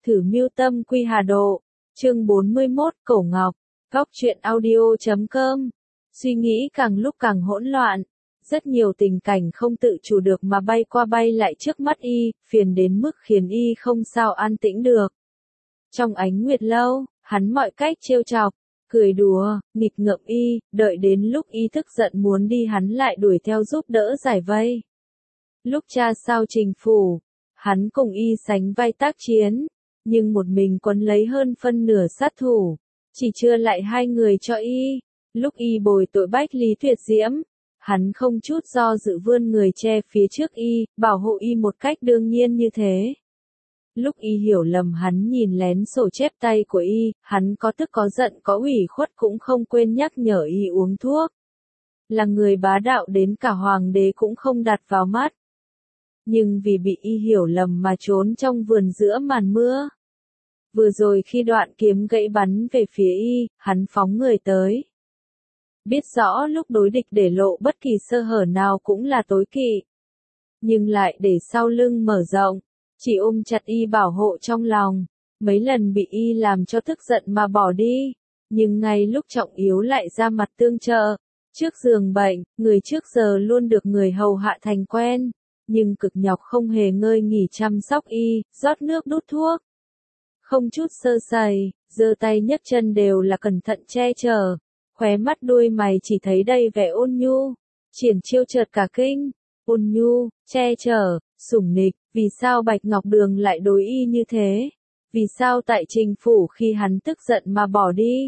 Thử mưu tâm quy hà độ. Chương 41, Cổ Ngọc. Góc truyện audio.com. Suy nghĩ càng lúc càng hỗn loạn. Rất nhiều tình cảnh không tự chủ được mà bay qua bay lại trước mắt y, phiền đến mức khiến y không sao an tĩnh được. Trong ánh nguyệt lâu, hắn mọi cách trêu chọc, cười đùa, nghịch ngợm y, đợi đến lúc y tức giận muốn đi hắn lại đuổi theo giúp đỡ giải vây. Lúc cha sao trình phủ, hắn cùng y sánh vai tác chiến, nhưng một mình quấn lấy hơn phân nửa sát thủ, chỉ chưa lại hai người cho y. Lúc y bồi tội Bách Lý Tuyệt Diễm, hắn không chút do dự vươn người che phía trước y, bảo hộ y một cách đương nhiên như thế. Lúc y hiểu lầm hắn nhìn lén sổ chép tay của y, hắn có tức có giận có ủy khuất cũng không quên nhắc nhở y uống thuốc. Là người bá đạo đến cả hoàng đế cũng không đặt vào mắt. Nhưng vì bị y hiểu lầm mà trốn trong vườn giữa màn mưa. Vừa rồi khi đoạn kiếm gãy bắn về phía y, hắn phóng người tới. Biết rõ lúc đối địch để lộ bất kỳ sơ hở nào cũng là tối kỵ. Nhưng lại để sau lưng mở rộng, chỉ ôm chặt y bảo hộ trong lòng. Mấy lần bị y làm cho tức giận mà bỏ đi. Nhưng ngay lúc trọng yếu lại ra mặt tương trợ. Trước giường bệnh, người trước giờ luôn được người hầu hạ thành quen. Nhưng cực nhọc không hề ngơi nghỉ chăm sóc y, rót nước đút thuốc. Không chút sơ sẩy, giơ tay nhấc chân đều là cẩn thận che chở. Khóe mắt đuôi mày chỉ thấy đầy vẻ ôn nhu. Triển Chiêu chợt cả kinh. Ôn nhu, che chở, sủng nịch, vì sao Bạch Ngọc Đường lại đối y như thế? Vì sao tại trình phủ khi hắn tức giận mà bỏ đi?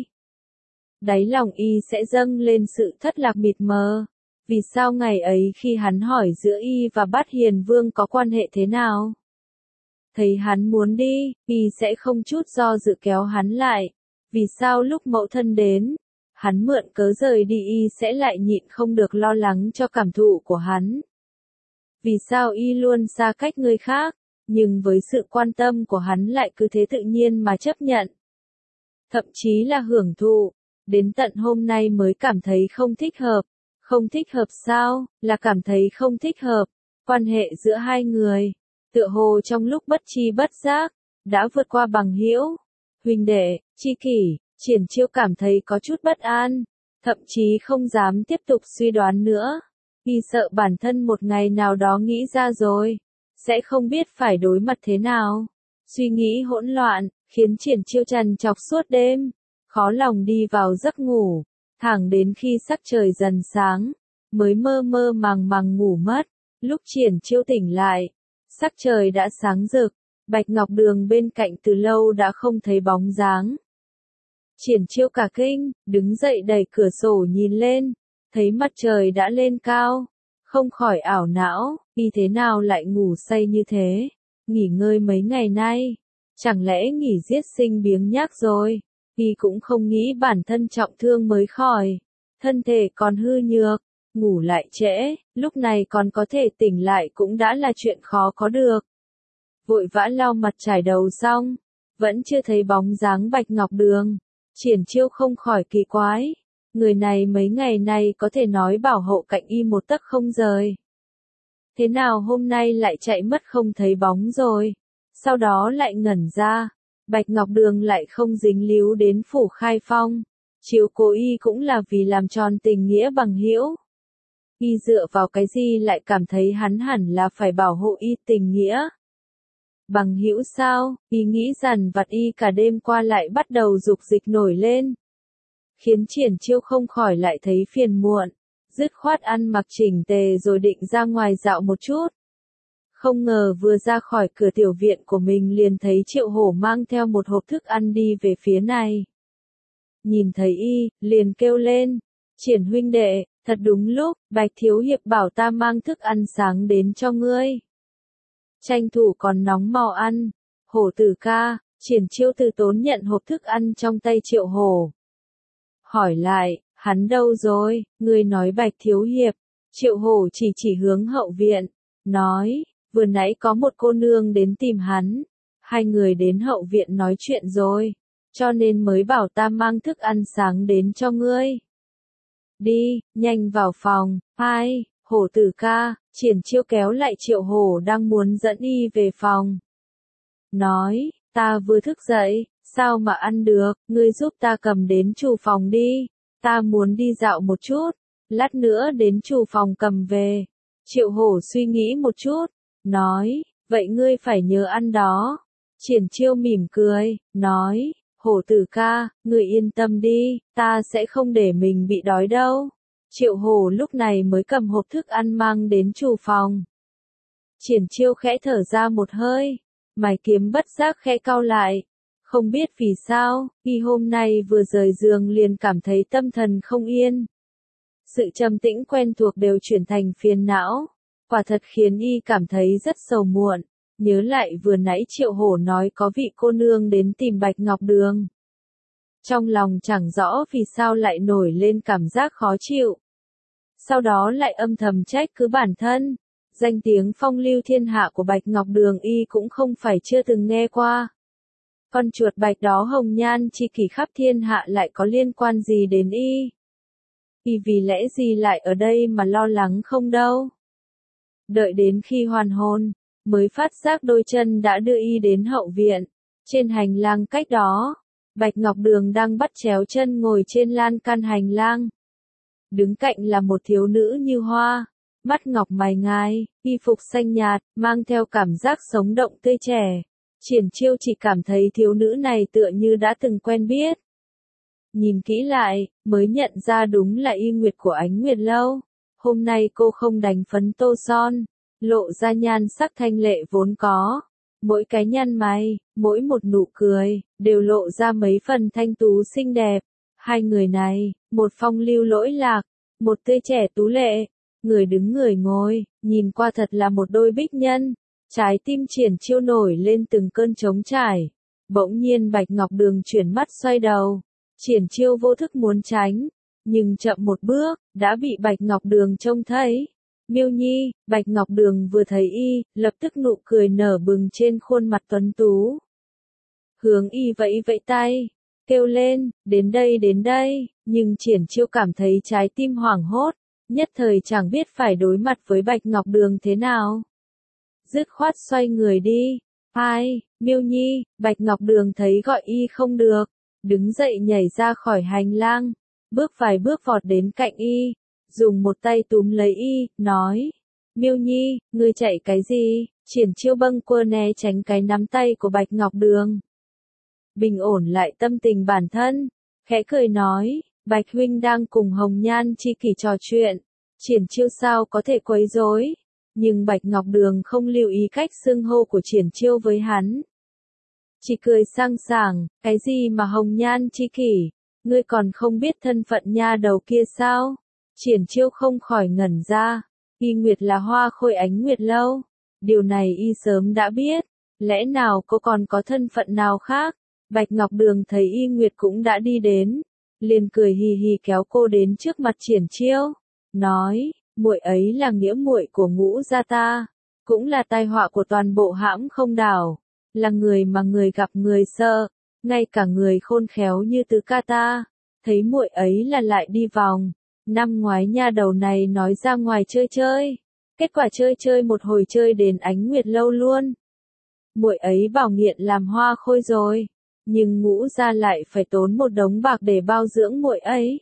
Đáy lòng y sẽ dâng lên sự thất lạc mịt mờ. Vì sao ngày ấy khi hắn hỏi giữa y và Bát Hiền Vương có quan hệ thế nào? Thấy hắn muốn đi, y sẽ không chút do dự kéo hắn lại. Vì sao lúc mẫu thân đến, hắn mượn cớ rời đi y sẽ lại nhịn không được lo lắng cho cảm thụ của hắn? Vì sao y luôn xa cách người khác, nhưng với sự quan tâm của hắn lại cứ thế tự nhiên mà chấp nhận? Thậm chí là hưởng thụ, đến tận hôm nay mới cảm thấy không thích hợp. Không thích hợp sao, là cảm thấy không thích hợp. Quan hệ giữa hai người, tựa hồ trong lúc bất tri bất giác, đã vượt qua bằng hữu, huynh đệ, tri kỷ. Triển Chiêu cảm thấy có chút bất an, thậm chí không dám tiếp tục suy đoán nữa. Y sợ bản thân một ngày nào đó nghĩ ra rồi, sẽ không biết phải đối mặt thế nào. Suy nghĩ hỗn loạn, khiến Triển Chiêu trằn trọc suốt đêm, khó lòng đi vào giấc ngủ, thẳng đến khi sắc trời dần sáng, mới mơ mơ màng màng ngủ mất. Lúc Triển Chiêu tỉnh lại, sắc trời đã sáng rực, Bạch Ngọc Đường bên cạnh từ lâu đã không thấy bóng dáng. Triển Chiêu cả kinh, đứng dậy đẩy cửa sổ nhìn lên, thấy mặt trời đã lên cao, không khỏi ảo não, y thế nào lại ngủ say như thế, nghỉ ngơi mấy ngày nay, chẳng lẽ nghỉ giết sinh biếng nhác rồi, y cũng không nghĩ bản thân trọng thương mới khỏi, thân thể còn hư nhược, ngủ lại trễ, lúc này còn có thể tỉnh lại cũng đã là chuyện khó có được. Vội vã lau mặt trải đầu xong, vẫn chưa thấy bóng dáng Bạch Ngọc Đường. Triển Chiêu không khỏi kỳ quái, người này mấy ngày nay có thể nói bảo hộ cạnh y một tấc không rời. Thế nào hôm nay lại chạy mất không thấy bóng rồi, sau đó lại ngẩn ra, Bạch Ngọc Đường lại không dính líu đến phủ Khai Phong, chiếu cố y cũng là vì làm tròn tình nghĩa bằng hữu. Y dựa vào cái gì lại cảm thấy hắn hẳn là phải bảo hộ y tình nghĩa? Bằng hữu sao, y nghĩ dằn vặt y cả đêm qua lại bắt đầu dục dịch nổi lên. Khiến Triển Chiêu không khỏi lại thấy phiền muộn, dứt khoát ăn mặc chỉnh tề rồi định ra ngoài dạo một chút. Không ngờ vừa ra khỏi cửa tiểu viện của mình liền thấy Triệu Hổ mang theo một hộp thức ăn đi về phía này. Nhìn thấy y, liền kêu lên, Triển huynh đệ, thật đúng lúc, Bạch Thiếu Hiệp bảo ta mang thức ăn sáng đến cho ngươi. Tranh thủ còn nóng mau ăn. Hổ tử ca, Triển Chiêu từ tốn nhận hộp thức ăn trong tay Triệu Hổ. Hỏi lại, hắn đâu rồi, ngươi nói Bạch Thiếu Hiệp. Triệu Hổ chỉ hướng hậu viện, nói, vừa nãy có một cô nương đến tìm hắn. Hai người đến hậu viện nói chuyện rồi, cho nên mới bảo ta mang thức ăn sáng đến cho ngươi. Đi, nhanh vào phòng, hai. Hổ tử ca, Triển Chiêu kéo lại Triệu Hổ đang muốn dẫn y về phòng. Nói, Ta vừa thức dậy, sao mà ăn được, ngươi giúp ta cầm đến chủ phòng đi, ta muốn đi dạo một chút, lát nữa đến chủ phòng cầm về. Triệu Hổ suy nghĩ một chút, nói, vậy ngươi phải nhớ ăn đó. Triển Chiêu mỉm cười, nói, Hổ tử ca, ngươi yên tâm đi, ta sẽ không để mình bị đói đâu. Triệu Hổ lúc này mới cầm hộp thức ăn mang đến chủ phòng. Triển Chiêu khẽ thở ra một hơi, mày kiếm bất giác khẽ cau lại. Không biết vì sao, y hôm nay vừa rời giường liền cảm thấy tâm thần không yên. Sự trầm tĩnh quen thuộc đều chuyển thành phiền não, quả thật khiến y cảm thấy rất sầu muộn. Nhớ lại vừa nãy Triệu Hổ nói có vị cô nương đến tìm Bạch Ngọc Đường. Trong lòng chẳng rõ vì sao lại nổi lên cảm giác khó chịu. Sau đó lại âm thầm trách cứ bản thân. Danh tiếng phong lưu thiên hạ của Bạch Ngọc Đường y cũng không phải chưa từng nghe qua. Con chuột bạch đó hồng nhan chi kỷ khắp thiên hạ lại có liên quan gì đến y? Y vì lẽ gì lại ở đây mà lo lắng không đâu? Đợi đến khi hoàn hồn, mới phát giác đôi chân đã đưa y đến hậu viện. Trên hành lang cách đó, Bạch Ngọc Đường đang bắt chéo chân ngồi trên lan can hành lang. Đứng cạnh là một thiếu nữ như hoa, mắt ngọc mày ngài, y phục xanh nhạt, mang theo cảm giác sống động tươi trẻ. Triển Chiêu chỉ cảm thấy thiếu nữ này tựa như đã từng quen biết. Nhìn kỹ lại, mới nhận ra đúng là y nguyệt của Ánh Nguyệt Lâu. Hôm nay cô không đánh phấn tô son, lộ ra nhan sắc thanh lệ vốn có. Mỗi cái nhăn mày, mỗi một nụ cười, đều lộ ra mấy phần thanh tú xinh đẹp. Hai người này, một phong lưu lỗi lạc, một tươi trẻ tú lệ, người đứng người ngồi, nhìn qua thật là một đôi bích nhân. Trái tim Triển Chiêu nổi lên từng cơn trống trải. Bỗng nhiên Bạch Ngọc Đường chuyển mắt xoay đầu. Triển Chiêu vô thức muốn tránh, nhưng chậm một bước, đã bị Bạch Ngọc Đường trông thấy. Miêu Nhi, Bạch Ngọc Đường vừa thấy y, lập tức nụ cười nở bừng trên khuôn mặt tuấn tú. Hướng y vẫy vẫy tay, kêu lên, đến đây, nhưng Triển Chiêu cảm thấy trái tim hoảng hốt, nhất thời chẳng biết phải đối mặt với Bạch Ngọc Đường thế nào. Dứt khoát xoay người đi. Ai, Miêu Nhi, Bạch Ngọc Đường thấy gọi y không được, đứng dậy nhảy ra khỏi hành lang, bước vài bước vọt đến cạnh y, dùng một tay túm lấy y, nói, Miêu Nhi, ngươi chạy cái gì? Triển Chiêu bâng quơ né tránh cái nắm tay của Bạch Ngọc Đường. Bình ổn lại tâm tình bản thân, khẽ cười nói, Bạch huynh đang cùng Hồng Nhan chi kỷ trò chuyện, Triển Chiêu sao có thể quấy rối? Nhưng Bạch Ngọc Đường không lưu ý cách xưng hô của Triển Chiêu với hắn. Chỉ cười sang sảng, cái gì mà Hồng Nhan chi kỷ, ngươi còn không biết thân phận nha đầu kia sao? Triển Chiêu không khỏi ngẩn ra, y nguyệt là hoa khôi Ánh Nguyệt Lâu. Điều này y sớm đã biết, lẽ nào cô còn có thân phận nào khác? Bạch Ngọc Đường thấy y nguyệt cũng đã đi đến, liền cười hì hì kéo cô đến trước mặt Triển Chiêu, nói, muội ấy là nghĩa muội của Ngũ gia ta, cũng là tai họa của toàn bộ hãm Không Đảo, là người mà người gặp người sợ, ngay cả người khôn khéo như Tứ ca ta, thấy muội ấy là lại đi vòng. Năm ngoái nha đầu này nói ra ngoài chơi chơi, kết quả chơi chơi một hồi chơi đến Ánh Nguyệt Lâu luôn. Muội ấy bảo nghiện làm hoa khôi rồi, nhưng Ngũ gia lại phải tốn một đống bạc để bao dưỡng muội ấy.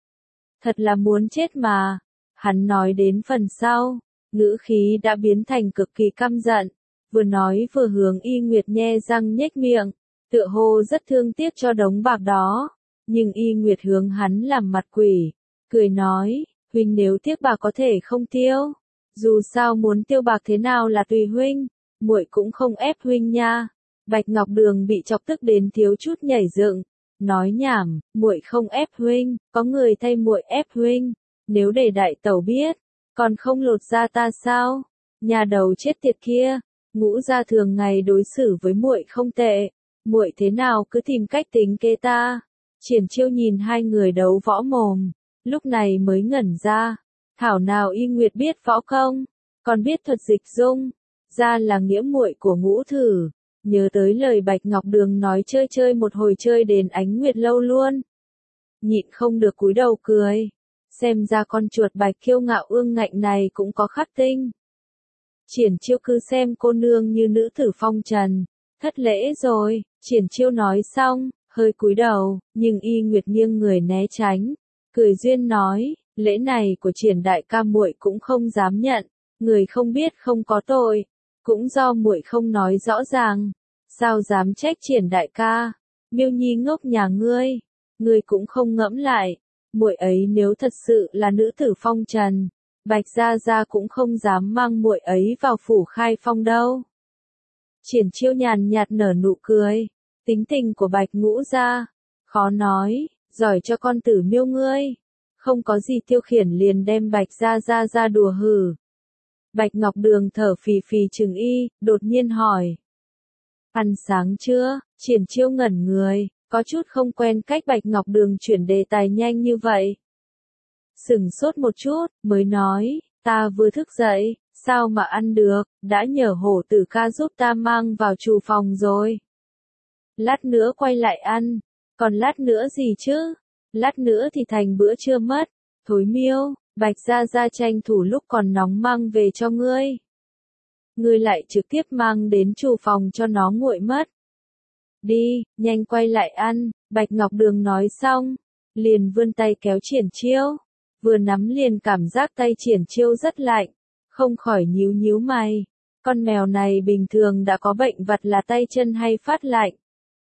Thật là muốn chết mà. Hắn nói đến phần sau, ngữ khí đã biến thành cực kỳ căm giận, vừa nói vừa hướng y nguyệt nhe răng nhếch miệng, tựa hồ rất thương tiếc cho đống bạc đó, nhưng y nguyệt hướng hắn làm mặt quỷ, cười nói, huynh nếu tiếc bạc có thể không tiêu, dù sao muốn tiêu bạc thế nào là tùy huynh, muội cũng không ép huynh nha. Bạch Ngọc Đường bị chọc tức đến thiếu chút nhảy dựng, nói nhảm, muội không ép huynh, có người thay muội ép huynh. Nếu để đại tẩu biết, còn không lột da ta sao? Nhà đầu chết tiệt kia, Ngũ gia thường ngày đối xử với muội không tệ, muội thế nào cứ tìm cách tính kế ta. Triển Chiêu nhìn hai người đấu võ mồm, lúc này mới ngẩn ra, thảo nào y nguyệt biết võ công, còn biết thuật dịch dung, ra là nghĩa muội của Ngũ thử, nhớ tới lời Bạch Ngọc Đường nói chơi chơi một hồi chơi đến Ánh Nguyệt Lâu luôn. Nhịn không được cúi đầu cười. Xem ra con chuột bạch kiêu ngạo ương ngạnh này cũng có khắc tinh. Triển Chiêu cứ xem cô nương như nữ tử phong trần, Thất lễ rồi, Triển Chiêu nói xong, hơi cúi đầu, nhưng Y Nguyệt nghiêng người né tránh, cười duyên nói, lễ này của Triển đại ca muội cũng không dám nhận, người không biết không có tội, cũng do muội không nói rõ ràng, sao dám trách Triển đại ca, Miêu Nhi ngốc nhà ngươi cũng không ngẫm lại, muội ấy nếu thật sự là nữ tử phong trần, Bạch gia gia cũng không dám mang muội ấy vào phủ khai phong đâu. Triển Chiêu nhàn nhạt nở nụ cười, tính tình của Bạch Ngũ gia, khó nói, giỏi cho con tử Miêu ngươi, không có gì tiêu khiển liền đem Bạch gia gia ra đùa hử. Bạch Ngọc Đường thở phì phì chừng Y, đột nhiên hỏi. Ăn sáng chưa? Triển Chiêu ngẩn người, có chút không quen cách Bạch Ngọc Đường chuyển đề tài nhanh như vậy. Sửng sốt một chút, mới nói, ta vừa thức dậy, sao mà ăn được, đã nhờ Hổ Tử ca giúp ta mang vào trù phòng rồi. Lát nữa quay lại ăn, còn lát nữa gì chứ? Lát nữa thì thành bữa trưa mất. Thối Miêu, Bạch gia gia tranh thủ lúc còn nóng mang về cho ngươi. Ngươi lại trực tiếp mang đến trù phòng cho nó nguội mất. Đi, nhanh quay lại ăn, Bạch Ngọc Đường nói xong, liền vươn tay kéo Triển Chiêu, vừa nắm liền cảm giác tay Triển Chiêu rất lạnh, không khỏi nhíu nhíu mày, con mèo này bình thường đã có bệnh vặt là tay chân hay phát lạnh.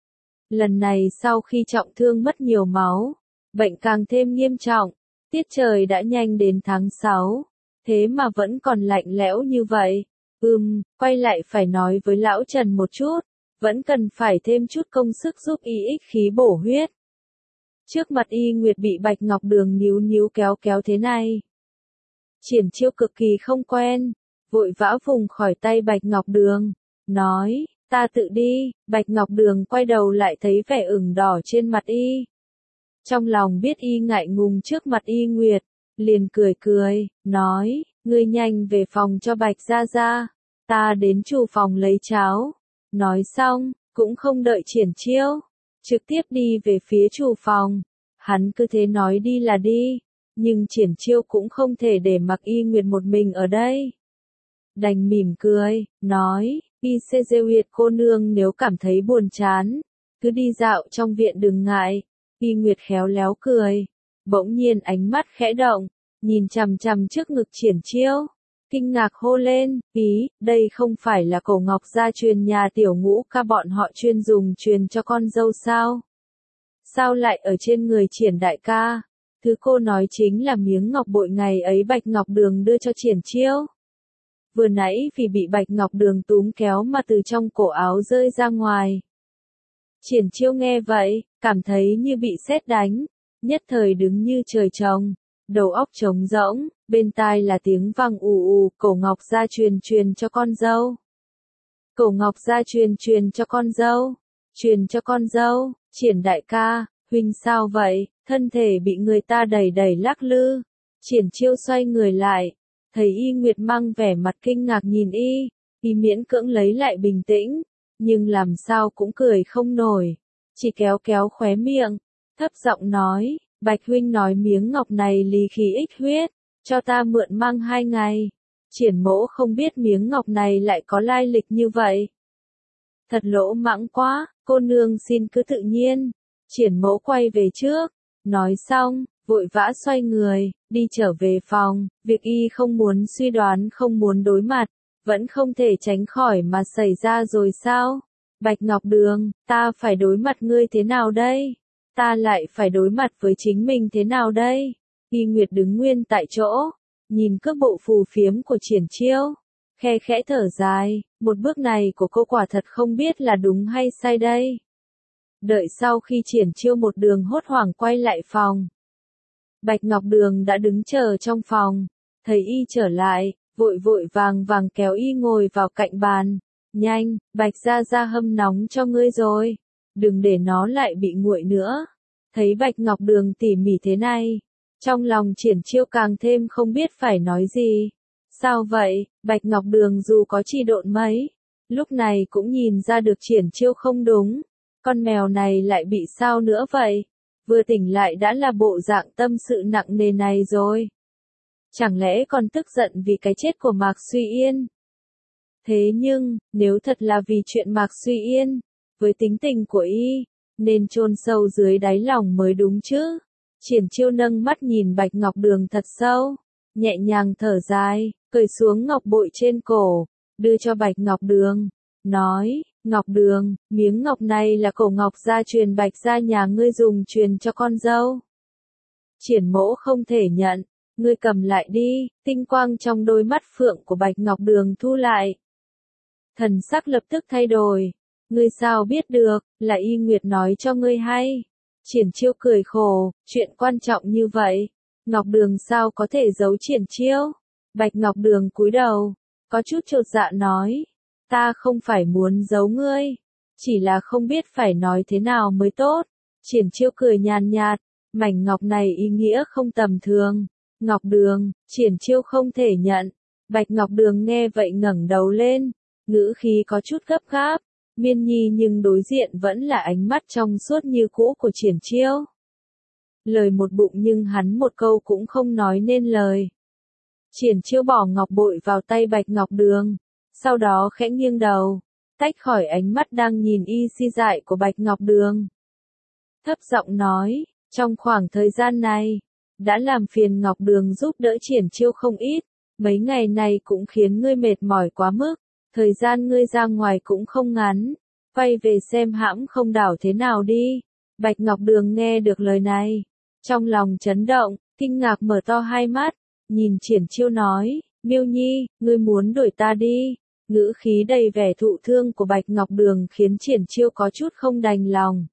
Lần này sau khi trọng thương mất nhiều máu, bệnh càng thêm nghiêm trọng, tiết trời đã nhanh đến tháng 6, thế mà vẫn còn lạnh lẽo như vậy. Quay lại phải nói với lão Trần một chút, vẫn cần phải thêm chút công sức giúp y ích khí bổ huyết. Trước mặt Y Nguyệt bị Bạch Ngọc Đường níu níu kéo kéo thế này. Triển Chiêu cực kỳ không quen, vội vã vùng khỏi tay Bạch Ngọc Đường, nói, ta tự đi. Bạch Ngọc Đường quay đầu lại thấy vẻ ửng đỏ trên mặt Y. Trong lòng biết Y ngại ngùng trước mặt Y Nguyệt, liền cười cười, nói, ngươi nhanh về phòng cho Bạch gia gia, ta đến trù phòng lấy cháo. Nói xong, cũng không đợi Triển Chiêu, trực tiếp đi về phía trù phòng. Hắn cứ thế nói đi là đi, nhưng Triển Chiêu cũng không thể để mặc Y Nguyệt một mình ở đây. Đành mỉm cười, nói, Y Huyệt cô nương nếu cảm thấy buồn chán, cứ đi dạo trong viện đừng ngại. Y Nguyệt khéo léo cười, bỗng nhiên ánh mắt khẽ động, nhìn chằm chằm trước ngực Triển Chiêu, kinh ngạc hô lên, ý, đây không phải là cổ ngọc gia truyền nhà tiểu Ngũ ca bọn họ chuyên dùng truyền cho con dâu sao? Sao lại ở trên người Triển đại ca? Thứ cô nói chính là miếng ngọc bội ngày ấy Bạch Ngọc Đường đưa cho Triển Chiêu. Vừa nãy vì bị Bạch Ngọc Đường túm kéo mà từ trong cổ áo rơi ra ngoài. Triển Chiêu nghe vậy, cảm thấy như bị sét đánh, nhất thời đứng như trời trồng, đầu óc trống rỗng, bên tai là tiếng vang ù ù, cổ ngọc gia truyền cho con dâu. Cổ ngọc gia truyền cho con dâu, truyền cho con dâu. Triển đại ca, huynh sao vậy? Thân thể bị người ta đẩy đẩy lắc lư. Triển Chiêu xoay người lại, thấy Y Nguyệt mang vẻ mặt kinh ngạc nhìn Y miễn cưỡng lấy lại bình tĩnh, nhưng làm sao cũng cười không nổi, chỉ kéo kéo khóe miệng, thấp giọng nói, Bạch huynh nói miếng ngọc này lý khí ích huyết, cho ta mượn mang 2 ngày. Triển mỗ không biết miếng ngọc này lại có lai lịch như vậy. Thật lỗ mãng quá, cô nương xin cứ tự nhiên. Triển mỗ quay về trước, nói xong, vội vã xoay người, đi trở về phòng, việc Y không muốn suy đoán không muốn đối mặt, vẫn không thể tránh khỏi mà xảy ra rồi sao? Bạch Ngọc Đường, ta phải đối mặt ngươi thế nào đây? Ta lại phải đối mặt với chính mình thế nào đây? Y Nguyệt đứng nguyên tại chỗ, nhìn cước bộ phù phiếm của Triển Chiêu, khe khẽ thở dài, một bước này của cô quả thật không biết là đúng hay sai đây. Đợi sau khi Triển Chiêu một đường hốt hoảng quay lại phòng, Bạch Ngọc Đường đã đứng chờ trong phòng, thấy Y trở lại, vội vội vàng vàng kéo Y ngồi vào cạnh bàn. Nhanh, Bạch gia gia hâm nóng cho ngươi rồi, đừng để nó lại bị nguội nữa. Thấy Bạch Ngọc Đường tỉ mỉ thế này, trong lòng Triển Chiêu càng thêm không biết phải nói gì. Sao vậy? Bạch Ngọc Đường dù có chi độn mấy, lúc này cũng nhìn ra được Triển Chiêu không đúng. Con mèo này lại bị sao nữa vậy? Vừa tỉnh lại đã là bộ dạng tâm sự nặng nề này rồi. Chẳng lẽ còn tức giận vì cái chết của Mạc Suy Yên? Thế nhưng, nếu thật là vì chuyện Mạc Suy Yên, với tính tình của y, nên chôn sâu dưới đáy lòng mới đúng chứ. Triển Chiêu nâng mắt nhìn Bạch Ngọc Đường thật sâu, nhẹ nhàng thở dài, cởi xuống ngọc bội trên cổ, đưa cho Bạch Ngọc Đường, nói, Ngọc Đường, miếng ngọc này là cổ ngọc gia truyền Bạch gia nhà ngươi dùng truyền cho con dâu. Triển mỗ không thể nhận, ngươi cầm lại đi. Tinh quang trong đôi mắt phượng của Bạch Ngọc Đường thu lại. Thần sắc lập tức thay đổi. Ngươi sao biết được, là Y Nguyệt nói cho ngươi hay. Triển Chiêu cười khổ, chuyện quan trọng như vậy, Ngọc Đường sao có thể giấu Triển Chiêu. Bạch Ngọc Đường cúi đầu, có chút chột dạ nói, ta không phải muốn giấu ngươi, chỉ là không biết phải nói thế nào mới tốt. Triển Chiêu cười nhàn nhạt, mảnh ngọc này ý nghĩa không tầm thường. Ngọc Đường, Triển Chiêu không thể nhận. Bạch Ngọc Đường nghe vậy ngẩng đầu lên, ngữ khí có chút gấp gáp. Miên Nhi nhưng đối diện vẫn là ánh mắt trong suốt như cũ của Triển Chiêu. Lời một bụng nhưng hắn một câu cũng không nói nên lời. Triển Chiêu bỏ ngọc bội vào tay Bạch Ngọc Đường, sau đó khẽ nghiêng đầu, tách khỏi ánh mắt đang nhìn y si dại của Bạch Ngọc Đường. Thấp giọng nói, trong khoảng thời gian này, đã làm phiền Ngọc Đường giúp đỡ Triển Chiêu không ít, mấy ngày này cũng khiến ngươi mệt mỏi quá mức, thời gian ngươi ra ngoài cũng không ngắn, quay về xem hãm không đảo thế nào đi. Bạch Ngọc Đường nghe được lời này, trong lòng chấn động, kinh ngạc mở to hai mắt, nhìn Triển Chiêu nói, Miêu Nhi, ngươi muốn đuổi ta đi. Ngữ khí đầy vẻ thụ thương của Bạch Ngọc Đường khiến Triển Chiêu có chút không đành lòng.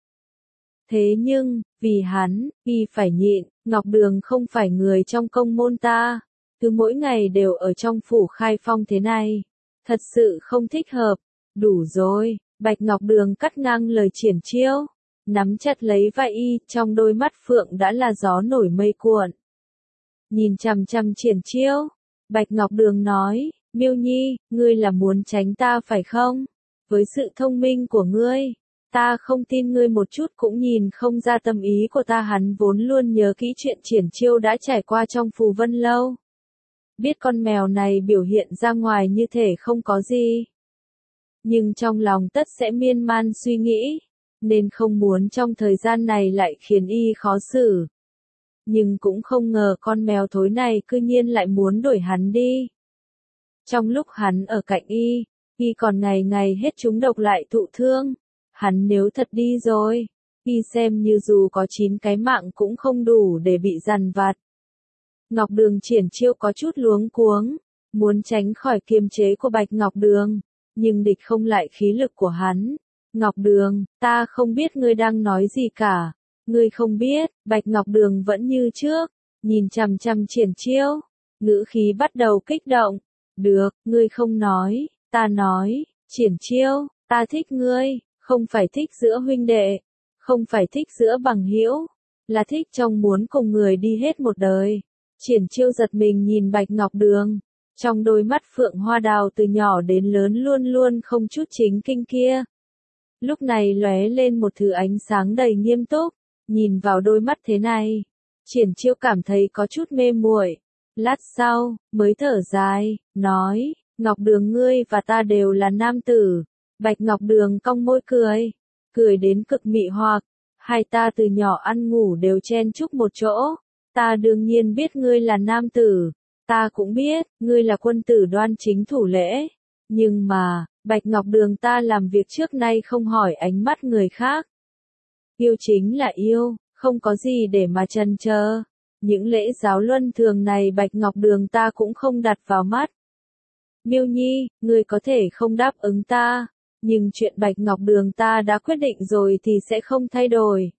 Thế nhưng, vì hắn, y phải nhịn, Ngọc Đường không phải người trong công môn ta, cứ mỗi ngày đều ở trong phủ Khai Phong thế này, thật sự không thích hợp. Đủ rồi, Bạch Ngọc Đường cắt ngang lời Triển Chiêu, nắm chặt lấy vai y, trong đôi mắt phượng đã là gió nổi mây cuộn. Nhìn chằm chằm Triển Chiêu, Bạch Ngọc Đường nói, Miêu Nhi, ngươi là muốn tránh ta phải không? Với sự thông minh của ngươi, ta không tin ngươi một chút cũng nhìn không ra tâm ý của ta. Hắn vốn luôn nhớ kỹ chuyện Triển Chiêu đã trải qua trong Phù Vân Lâu. Biết con mèo này biểu hiện ra ngoài như thể không có gì, nhưng trong lòng tất sẽ miên man suy nghĩ, nên không muốn trong thời gian này lại khiến y khó xử. Nhưng cũng không ngờ con mèo thối này cư nhiên lại muốn đuổi hắn đi. Trong lúc hắn ở cạnh y còn ngày ngày hết trúng độc lại thụ thương. Hắn nếu thật đi rồi, y xem như dù có 9 cái mạng cũng không đủ để bị dằn vặt. Ngọc Đường Triển Chiêu có chút luống cuống, muốn tránh khỏi kiềm chế của Bạch Ngọc Đường, nhưng địch không lại khí lực của hắn. Ngọc Đường, ta không biết ngươi đang nói gì cả. Ngươi không biết. Bạch Ngọc Đường vẫn như trước, nhìn chằm chằm Triển Chiêu, ngữ khí bắt đầu kích động. Được, ngươi không nói, ta nói. Triển Chiêu, ta thích ngươi, không phải thích giữa huynh đệ, không phải thích giữa bằng hữu, là thích trong muốn cùng người đi hết một đời. Triển Chiêu giật mình nhìn Bạch Ngọc Đường, trong đôi mắt phượng hoa đào từ nhỏ đến lớn luôn luôn không chút chính kinh kia. Lúc này lóe lên một thứ ánh sáng đầy nghiêm túc, nhìn vào đôi mắt thế này, Triển Chiêu cảm thấy có chút mê muội. Lát sau, mới thở dài, nói, Ngọc Đường ngươi và ta đều là nam tử. Bạch Ngọc Đường cong môi cười đến cực mị hoặc, hai ta từ nhỏ ăn ngủ đều chen chúc một chỗ. Ta đương nhiên biết ngươi là nam tử, ta cũng biết, ngươi là quân tử đoan chính thủ lễ. Nhưng mà, Bạch Ngọc Đường ta làm việc trước nay không hỏi ánh mắt người khác. Yêu chính là yêu, không có gì để mà chần chờ. Những lễ giáo luân thường này Bạch Ngọc Đường ta cũng không đặt vào mắt. Miêu Nhi, ngươi có thể không đáp ứng ta, nhưng chuyện Bạch Ngọc Đường ta đã quyết định rồi thì sẽ không thay đổi.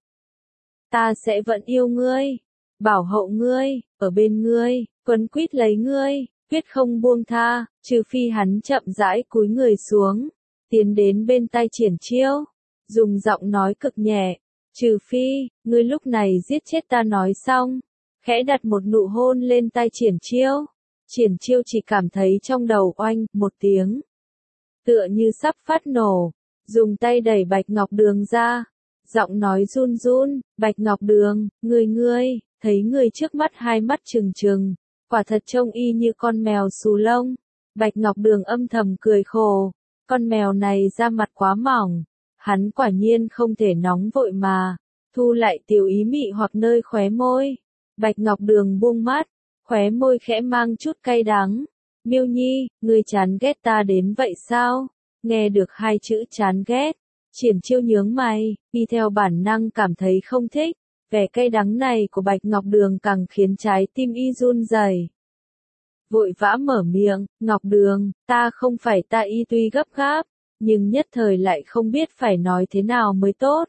Ta sẽ vẫn yêu ngươi, bảo hộ ngươi, ở bên ngươi, quấn quýt lấy ngươi, quyết không buông tha. Trừ phi. Hắn chậm rãi cúi người xuống, tiến đến bên tai Triển Chiêu, dùng giọng nói cực nhẹ, trừ phi, ngươi lúc này giết chết ta. Nói xong, khẽ đặt một nụ hôn lên tai Triển Chiêu. Triển Chiêu chỉ cảm thấy trong đầu oanh một tiếng, tựa như sắp phát nổ, dùng tay đẩy Bạch Ngọc Đường ra, giọng nói run run, Bạch Ngọc Đường, ngươi, thấy người trước mắt hai mắt trừng trừng, quả thật trông y như con mèo xù lông. Bạch Ngọc Đường âm thầm cười khổ, con mèo này da mặt quá mỏng, hắn quả nhiên không thể nóng vội mà, thu lại tiểu ý mị hoặc nơi khóe môi. Bạch Ngọc Đường buông mắt, khóe môi khẽ mang chút cay đắng. Miêu Nhi, ngươi chán ghét ta đến vậy sao? Nghe được hai chữ chán ghét, Triển Chiêu nhướng mày, y theo bản năng cảm thấy không thích, vẻ cay đắng này của Bạch Ngọc Đường càng khiến trái tim y run rẩy. Vội vã mở miệng, Ngọc Đường, ta không phải ta y tuy gấp gáp, nhưng nhất thời lại không biết phải nói thế nào mới tốt.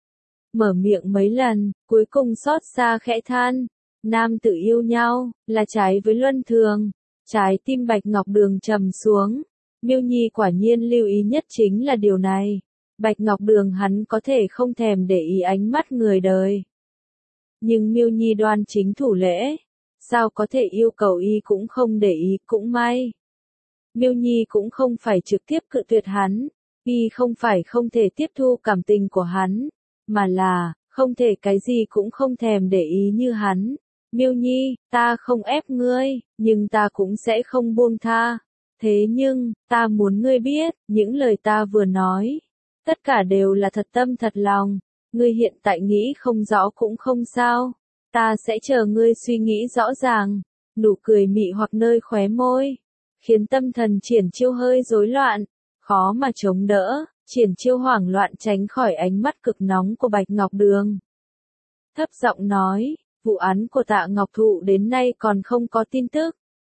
Mở miệng mấy lần, cuối cùng xót xa khẽ than, nam tử yêu nhau, là trái với luân thường. Trái tim Bạch Ngọc Đường trầm xuống, Miêu Nhi quả nhiên lưu ý nhất chính là điều này. Bạch Ngọc Đường hắn có thể không thèm để ý ánh mắt người đời. Nhưng Miêu Nhi đoan chính thủ lễ, sao có thể yêu cầu y cũng không để ý, cũng may. Miêu Nhi cũng không phải trực tiếp cự tuyệt hắn, y không phải không thể tiếp thu cảm tình của hắn, mà là, không thể cái gì cũng không thèm để ý như hắn. Miêu Nhi, ta không ép ngươi, nhưng ta cũng sẽ không buông tha. Thế nhưng, ta muốn ngươi biết, những lời ta vừa nói, tất cả đều là thật tâm thật lòng. Ngươi hiện tại nghĩ không rõ cũng không sao. Ta sẽ chờ ngươi suy nghĩ rõ ràng. Nụ cười mị hoặc nơi khóe môi, khiến tâm thần Triển Chiêu hơi rối loạn, khó mà chống đỡ. Triển Chiêu hoảng loạn tránh khỏi ánh mắt cực nóng của Bạch Ngọc Đường. Thấp giọng nói, vụ án của Tạ Ngọc Thụ đến nay còn không có tin tức.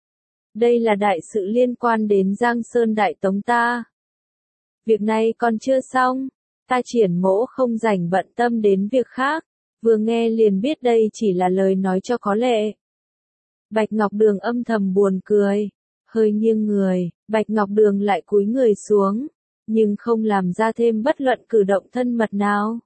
Đây là đại sự liên quan đến Giang Sơn Đại Tống ta. Việc này còn chưa xong, ta Triển mỗ không rảnh bận tâm đến việc khác, vừa nghe liền biết đây chỉ là lời nói cho có lệ. Bạch Ngọc Đường âm thầm buồn cười, hơi nghiêng người, Bạch Ngọc Đường lại cúi người xuống, nhưng không làm ra thêm bất luận cử động thân mật nào.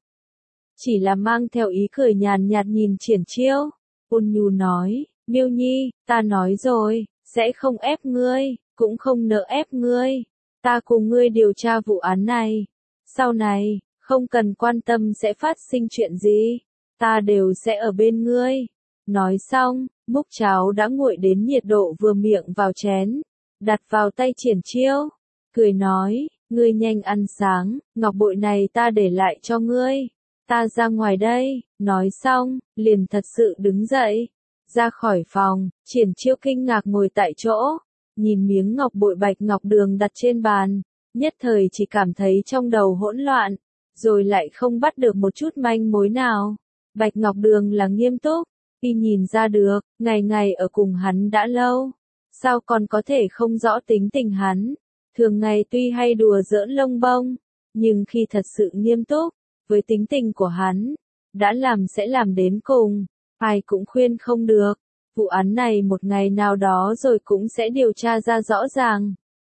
Chỉ là mang theo ý cười nhàn nhạt nhìn Triển Chiêu, ôn nhu nói, Miêu Nhi, ta nói rồi, sẽ không ép ngươi, cũng không nỡ ép ngươi. Ta cùng ngươi điều tra vụ án này. Sau này, không cần quan tâm sẽ phát sinh chuyện gì, ta đều sẽ ở bên ngươi. Nói xong, múc cháo đã nguội đến nhiệt độ vừa miệng vào chén, đặt vào tay Triển Chiêu, cười nói, ngươi nhanh ăn sáng, ngọc bội này ta để lại cho ngươi. Ta ra ngoài đây, nói xong, liền thật sự đứng dậy, ra khỏi phòng. Triển Chiêu kinh ngạc ngồi tại chỗ, nhìn miếng ngọc bội Bạch Ngọc Đường đặt trên bàn, nhất thời chỉ cảm thấy trong đầu hỗn loạn, rồi lại không bắt được một chút manh mối nào. Bạch Ngọc Đường là nghiêm túc, y nhìn ra được, ngày ngày ở cùng hắn đã lâu, sao còn có thể không rõ tính tình hắn. Thường ngày tuy hay đùa giỡn lông bông, nhưng khi thật sự nghiêm túc, với tính tình của hắn, đã làm sẽ làm đến cùng, ai cũng khuyên không được. Vụ án này một ngày nào đó rồi cũng sẽ điều tra ra rõ ràng.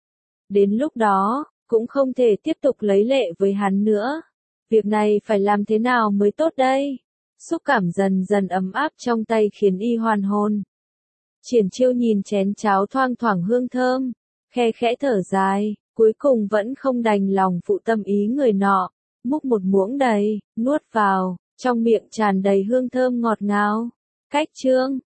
Đến lúc đó, cũng không thể tiếp tục lấy lệ với hắn nữa. Việc này phải làm thế nào mới tốt đây? Xúc cảm dần dần ấm áp trong tay khiến y hoàn hồn. Triển Chiêu nhìn chén cháo thoang thoảng hương thơm, khe khẽ thở dài, cuối cùng vẫn không đành lòng phụ tâm ý người nọ, múc một muỗng đầy, nuốt vào, trong miệng tràn đầy hương thơm ngọt ngào. Cách chương